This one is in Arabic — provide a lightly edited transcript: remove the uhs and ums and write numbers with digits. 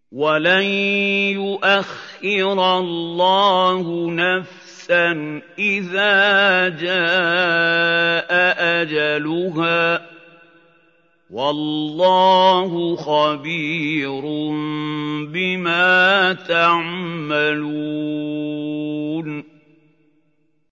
وَلَن يُؤَخِّرَ اللَّهُ نَفْسًا إِذَا جَاءَ أَجَلُهَا ۚ وَاللَّهُ خَبِيرٌ بِمَا تَعْمَلُونَ